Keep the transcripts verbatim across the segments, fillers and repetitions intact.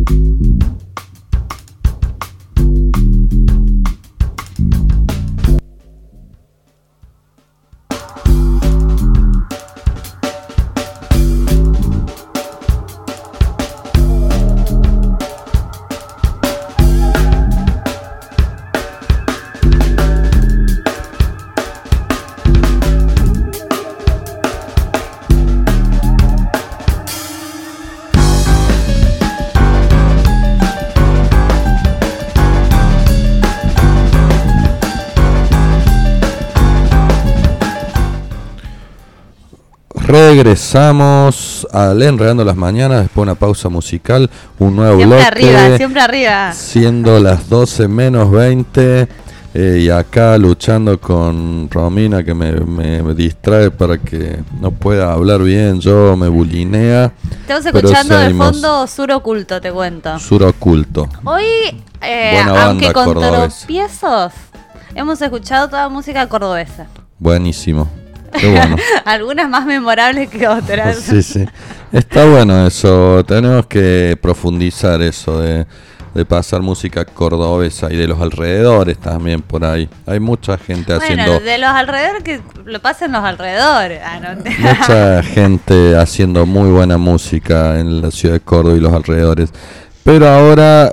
Regresamos al Enredando las Mañanas después de una pausa musical, un nuevo siempre bloque. Siempre arriba, siempre arriba. Siendo las doce menos veinte eh, y acá luchando con Romina que me, me distrae para que no pueda hablar bien, yo me bulinea. Estamos escuchando de fondo Sur Oculto, te cuento. Sur Oculto. Hoy, eh, aunque con tropiezos, hemos escuchado toda música cordobesa. Buenísimo. Qué bueno. Algunas más memorables que otras. Sí, sí. Está bueno eso. Tenemos que profundizar eso de, de pasar música cordobesa y de los alrededores también por ahí. Hay mucha gente bueno, haciendo... de los alrededores que lo pasen los alrededores. Ah, no. Mucha gente haciendo muy buena música en la ciudad de Córdoba y los alrededores. Pero ahora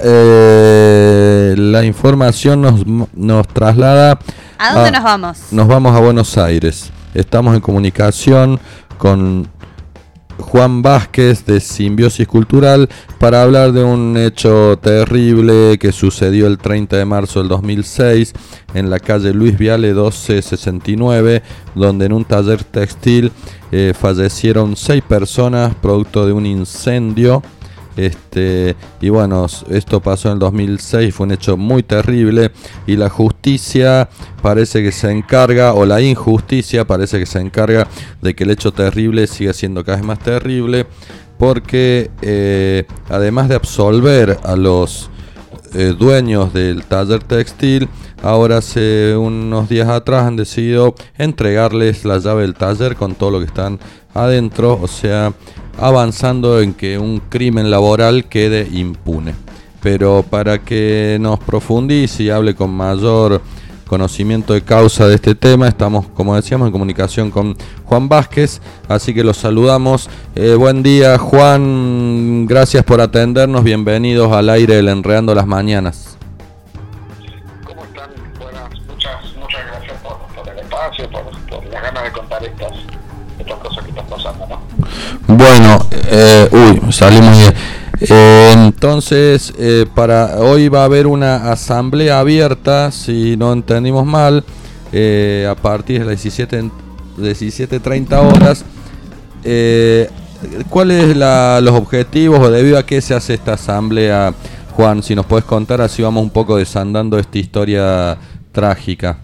eh, la información nos, nos traslada... ¿A dónde a, nos vamos? Nos vamos a Buenos Aires. Estamos en comunicación con Juan Vázquez de Simbiosis Cultural para hablar de un hecho terrible que sucedió el treinta de marzo del dos mil seis en la calle Luis Viale doce sesenta y nueve, donde en un taller textil eh, fallecieron seis personas producto de un incendio. Este, y bueno, esto pasó en el dos mil seis, fue un hecho muy terrible y la justicia parece que se encarga, o la injusticia parece que se encarga de que el hecho terrible siga siendo cada vez más terrible, porque eh, además de absolver a los eh, dueños del taller textil, ahora hace unos días atrás han decidido entregarles la llave del taller con todo lo que están adentro, o sea, avanzando en que un crimen laboral quede impune. Pero para que nos profundice y hable con mayor conocimiento de causa de este tema, estamos, como decíamos, en comunicación con Juan Vázquez, así que los saludamos. Eh, buen día, Juan, gracias por atendernos, bienvenidos al aire del Enredando las Mañanas. ¿Cómo están? Buenas, muchas, muchas gracias por, por el espacio, por, por las ganas de contar estas, estas cosas que están pasando, ¿no? Bueno, eh, uy, salimos bien. Eh, entonces, eh, para hoy va a haber una asamblea abierta, si no entendimos mal, eh, a partir de las diecisiete treinta horas. Eh, ¿Cuáles son los objetivos o debido a qué se hace esta asamblea, Juan? Si nos puedes contar, así vamos un poco desandando esta historia trágica.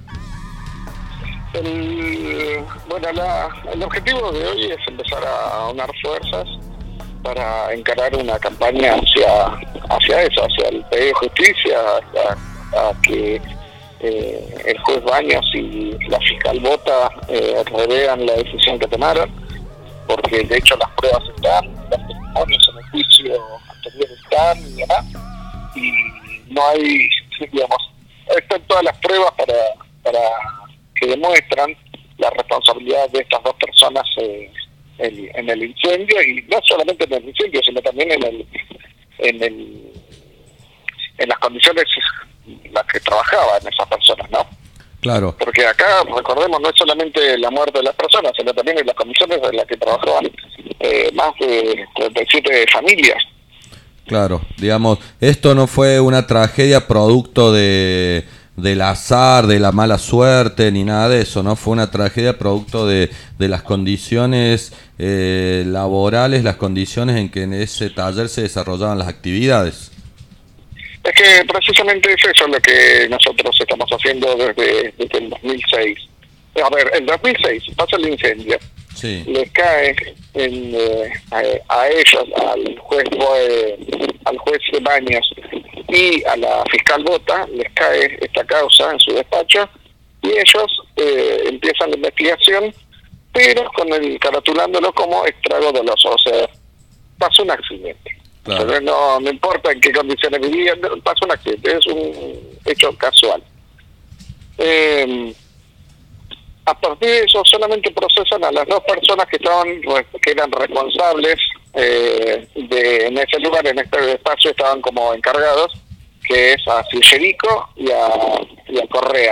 El, bueno, la, el objetivo de hoy es empezar a unar fuerzas para encarar una campaña hacia hacia eso, hacia el pedido de justicia, a, a que eh, el juez Baños y la fiscal Bota eh, revean la decisión que tomaron, porque de hecho las pruebas están, los testimonios en el juicio anterior están y demás, y no hay, digamos, están todas las pruebas para para que demuestran la responsabilidad de estas dos personas eh, en, en el incendio, y no solamente en el incendio, sino también en el en el en las condiciones en las que trabajaban esas personas, ¿no? Claro. Porque acá, recordemos, no es solamente la muerte de las personas, sino también en las condiciones en las que trabajaban eh, más de treinta y siete familias. Claro, digamos, esto no fue una tragedia producto de del azar, de la mala suerte, ni nada de eso, ¿no? Fue una tragedia producto de, de las condiciones eh, laborales, las condiciones en que en ese taller se desarrollaban las actividades. Es que precisamente es eso lo que nosotros estamos haciendo desde, desde el dos mil seis. A ver, el dos mil seis pasa el incendio, sí. Le cae en, eh, a, a ellos, al juez eh, al juez Baños y a la fiscal Bota, les cae esta causa en su despacho y ellos eh, empiezan la investigación, pero con el caratulándolo como estrago doloso, o sea, pasó un accidente. Claro. Pero no, no importa en qué condiciones vivían, pasó un accidente, es un hecho casual. Eh, a partir de eso solamente procesan a las dos personas que estaban que eran responsables eh, de en ese lugar, en este espacio estaban como encargados, que es a Fillerico y a, y a Correa.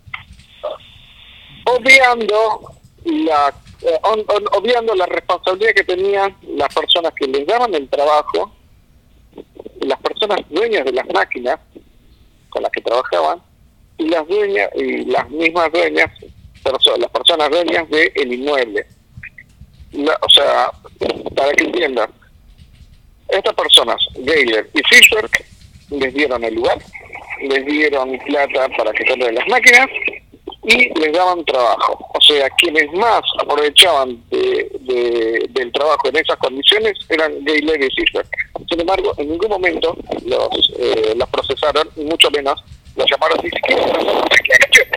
Obviando la eh, on, on, obviando la responsabilidad que tenían las personas que les daban el trabajo, las personas dueñas de las máquinas con las que trabajaban y las dueñas y las mismas dueñas, perso- las personas dueñas del inmueble. La, o sea, para que entiendan, estas personas, Geiler y Fischer, les dieron el lugar, les dieron plata para que compren las máquinas y les daban trabajo. O sea, quienes más aprovechaban de, de, del trabajo en esas condiciones eran Geiler y Fischer. Sin embargo, en ningún momento los, eh, los procesaron, y mucho menos los llamaron ni siquiera para hacer declaraciones.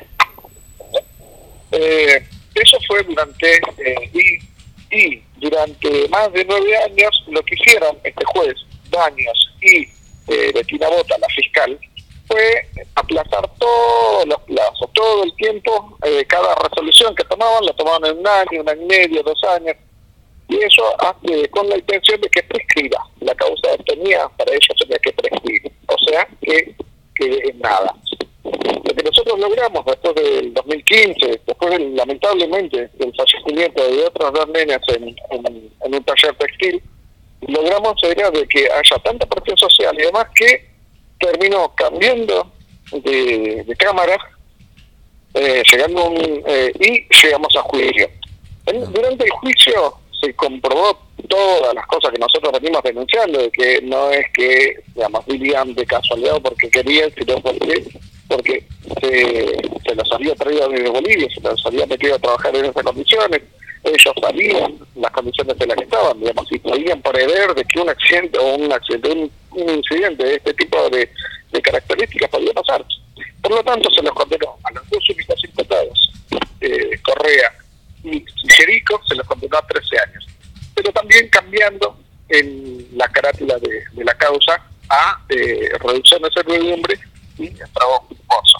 Eh, eso fue durante eh, y, y durante más de nueve años lo que hicieron este juez, Baños y eh, Bettina Bota, la fiscal, fue aplazar todos los plazos, todo el tiempo, eh, cada resolución que tomaban, la tomaban en un año, un año y medio, dos años, y eso hace con la intención de que prescriba. La causa tenía, para ellos tenía que prescribir, o sea, que, que nada. Lo que nosotros logramos después del dos mil quince, después del, lamentablemente del fallecimiento de otras dos nenas en, en, en un taller textil, logramos era de que haya tanta presión social y demás que terminó cambiando de, de cámara, eh, llegando a un, eh, y llegamos a juicio. En, durante el juicio se comprobó todas las cosas que nosotros venimos denunciando, de que no es que, digamos, vivían de casualidad o porque querían, sino porque porque se, se los había traído desde Bolivia, se los había metido a trabajar en esas condiciones, ellos sabían las condiciones en las que estaban, digamos, y podían prever de que un accidente o un accidente, un, un incidente de este tipo de, de características podía pasar. Por lo tanto, se los condenó a los dos únicos imputados, eh, Correa y Fillerico, se los condenó a trece años, pero también cambiando en la carátula de, de la causa a eh, reducción de servidumbre y trabajo culposo.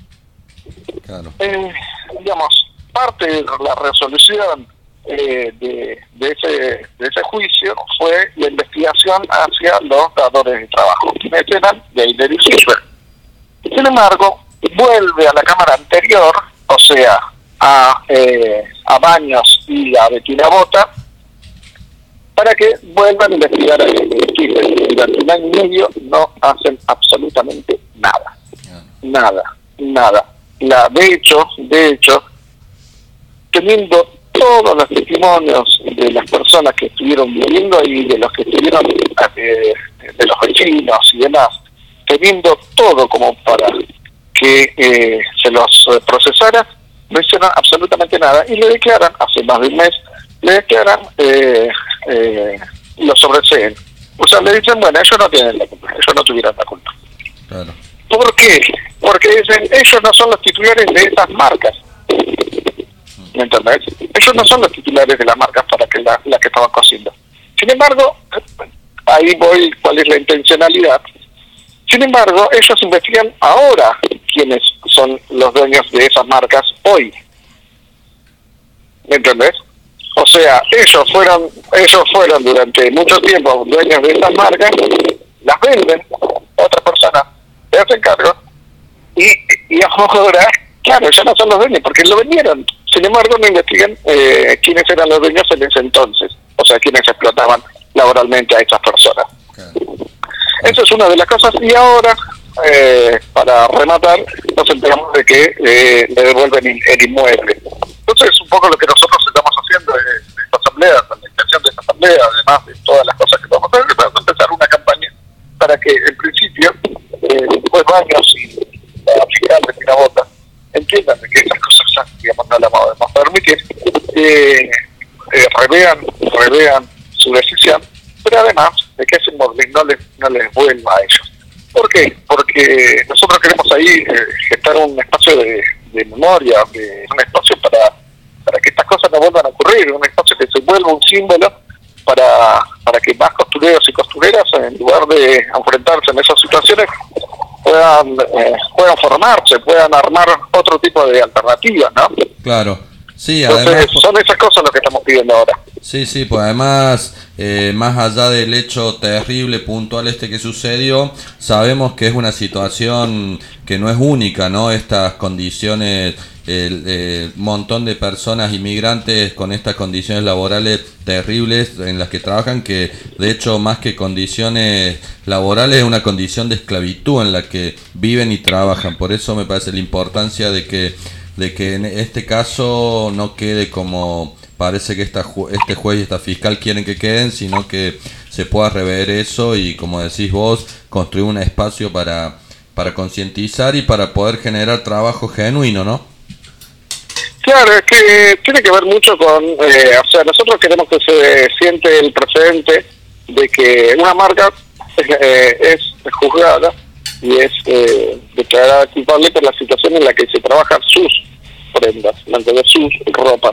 Claro. Eh, digamos, parte de la resolución eh, de, de ese de ese juicio fue la investigación hacia los dadores de trabajo, quienes eran Geiler y Fischer. Sin embargo, vuelve a la cámara anterior, o sea, a, eh, a Baños y a Bettina Bota, para que vuelvan a investigar a Fischer. Durante un año y medio no hacen absolutamente nada. Nada, nada. La, de hecho, de hecho, teniendo todos los testimonios de las personas que estuvieron viviendo ahí, de los que estuvieron, eh, de los vecinos y demás, teniendo todo como para que eh, se los procesara, no hicieron absolutamente nada y le declaran, hace más de un mes, le declaran, eh, eh, lo sobreseen. O sea, le dicen, bueno, ellos no tienen la culpa, ellos no tuvieron la culpa. Claro. ¿Por qué? Porque dicen, ellos no son los titulares de esas marcas. ¿Me entendés? Ellos no son los titulares de las marcas para que la, la que estaban cosiendo. Sin embargo, ahí voy, cuál es la intencionalidad. Sin embargo, ellos investigan ahora quiénes son los dueños de esas marcas hoy. ¿Me entendés? O sea, ellos fueron, ellos fueron durante mucho tiempo dueños de esas marcas, las venden, otras personas se hacen cargo, y, y ahora, claro, ya no son los dueños, porque lo vendieron. Sin embargo, no investigan eh, quiénes eran los dueños en ese entonces, o sea, quiénes explotaban laboralmente a esas personas. Okay. Esa es una de las cosas, y ahora, eh, para rematar, nos enteramos de que eh, le devuelven el, el inmueble. Entonces, es un poco lo que nosotros estamos haciendo de, de esta asamblea, con la intención de esta asamblea, además de todas las cosas que vamos a hacer, vamos a empezar una campaña para que, en principio, eh, después de años y la fiscal de Bettina Bota entiendan de que esas cosas, digamos, no las podemos permitir, eh, eh, revean, revean su decisión, pero además de que ese inmueble no les, no les vuelva a ellos. ¿Por qué? Porque nosotros queremos ahí eh, gestar un espacio de, de memoria, de, un espacio para, para que estas cosas no vuelvan a ocurrir, un espacio que se vuelva un símbolo para, para que más costureros y costureras eh, en lugar de enfrentarse en esas situaciones, puedan, eh, puedan formarse, puedan armar otro tipo de alternativas, ¿no? Claro, sí, Entonces, además... son esas cosas lo que estamos pidiendo ahora. Sí, sí, pues además, eh, más allá del hecho terrible, puntual este que sucedió, sabemos que es una situación que no es única, ¿no? Estas condiciones, el eh, montón de personas inmigrantes con estas condiciones laborales terribles en las que trabajan, que de hecho más que condiciones laborales es una condición de esclavitud en la que viven y trabajan. Por eso me parece la importancia de que, de que en este caso no quede como... Parece que esta ju- este juez y esta fiscal quieren que queden, sino que se pueda rever eso y, como decís vos, construir un espacio para, para concientizar y para poder generar trabajo genuino, ¿no? Claro, es que tiene que ver mucho con, eh, o sea, nosotros queremos que se siente el precedente de que una marca eh, es juzgada y es eh, declarada culpable por la situación en la que se trabajan sus prendas, mantener sus ropas.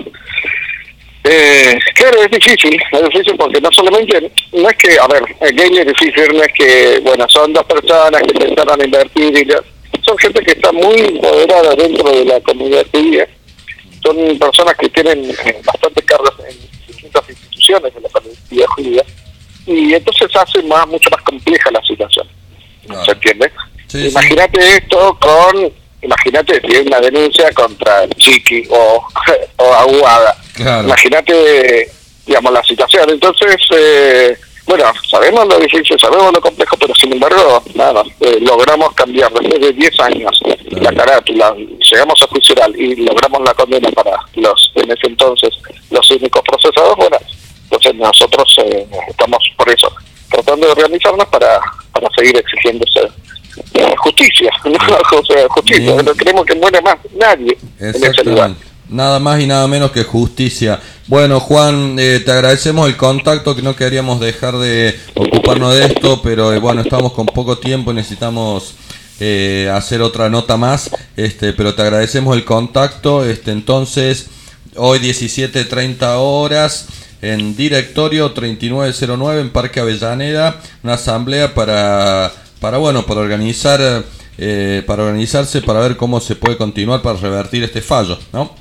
Eh, claro, es difícil, es difícil porque no solamente, no es que, a ver, el game es difícil, no es que, bueno, son dos personas que empezaron a invertir y ya, son gente que está muy empoderada dentro de la comunidad judía, son personas que tienen eh, bastantes cargos en distintas instituciones de la comunidad judía, y entonces hace más mucho más compleja la situación, claro. ¿Se entiende? Sí, imagínate sí. Esto con, imagínate si hay una denuncia contra Chiqui o, o Aguada. Claro. Imagínate, digamos, la situación. Entonces, eh, bueno, sabemos lo difícil, sabemos lo complejo, pero sin embargo, nada, eh, logramos cambiar después de diez años claro. La carátula, llegamos a juicio oral y logramos la condena para los, en ese entonces, los únicos procesados. Bueno, entonces nosotros eh, estamos por eso, tratando de organizarnos para, para seguir exigiéndose eh, justicia, ¿no? O sea, justicia, no queremos que muera más nadie en ese lugar. Nada más y nada menos que justicia. Bueno, Juan, eh, te agradecemos el contacto, que no queríamos dejar de ocuparnos de esto, pero eh, bueno, estamos con poco tiempo y necesitamos eh, hacer otra nota más, este, pero te agradecemos el contacto. Este, entonces, hoy diecisiete treinta horas, en Directorio treinta y nueve cero nueve, en Parque Avellaneda, una asamblea para, para bueno, para organizar, eh, para organizarse, para ver cómo se puede continuar para revertir este fallo, ¿no?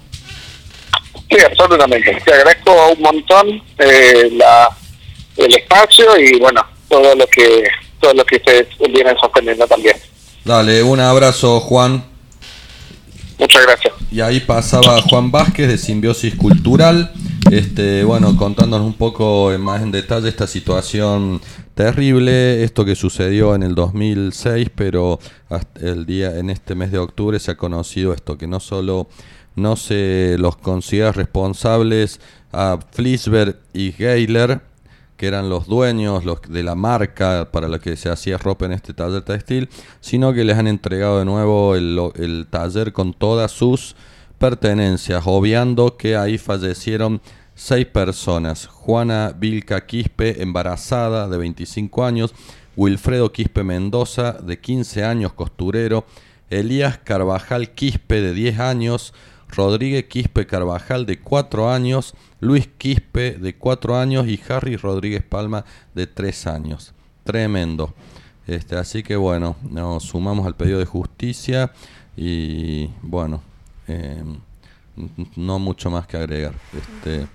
Sí, absolutamente. Te agradezco un montón eh, la, el espacio y bueno, todo lo que todo lo que ustedes vienen sosteniendo también. Dale, un abrazo, Juan. Muchas gracias. Y ahí pasaba Juan Vázquez de Simbiosis Cultural, este, bueno, contándonos un poco más en detalle esta situación terrible, esto que sucedió en el dos mil seis, pero hasta el día en este mes de octubre se ha conocido esto, que no solo no se los considera responsables a Flisberg y Geiler, que eran los dueños los de la marca para la que se hacía ropa en este taller textil, sino que les han entregado de nuevo el, el taller con todas sus pertenencias, obviando que ahí fallecieron seis personas: Juana Vilca Quispe, embarazada, de veinticinco años, Wilfredo Quispe Mendoza, de quince años, costurero, Elías Carvajal Quispe, de diez años, Rodríguez Quispe Carvajal, de cuatro años, Luis Quispe, de cuatro años, y Harry Rodríguez Palma, de tres años. Tremendo. Este, así que bueno, nos sumamos al pedido de justicia y bueno, eh, no mucho más que agregar. Este,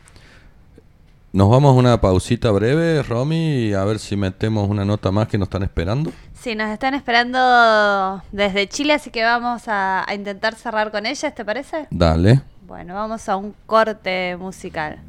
nos vamos a una pausita breve, Romy, a ver si metemos una nota más que nos están esperando. Sí, nos están esperando desde Chile, así que vamos a, a intentar cerrar con ellas, ¿te parece? Dale. Bueno, vamos a un corte musical.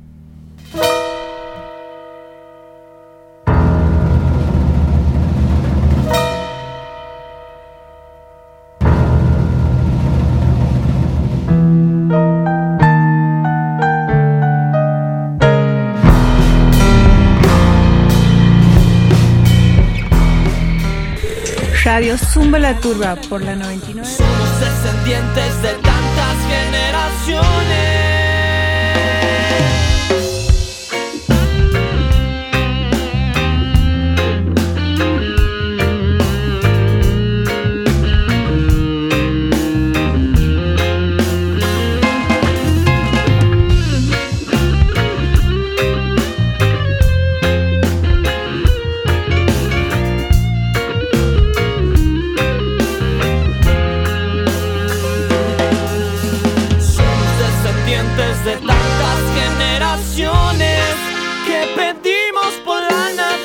Radio Zumba la Turba por la noventa y nueve. Somos descendientes de tantas generaciones. canciones que pedimos por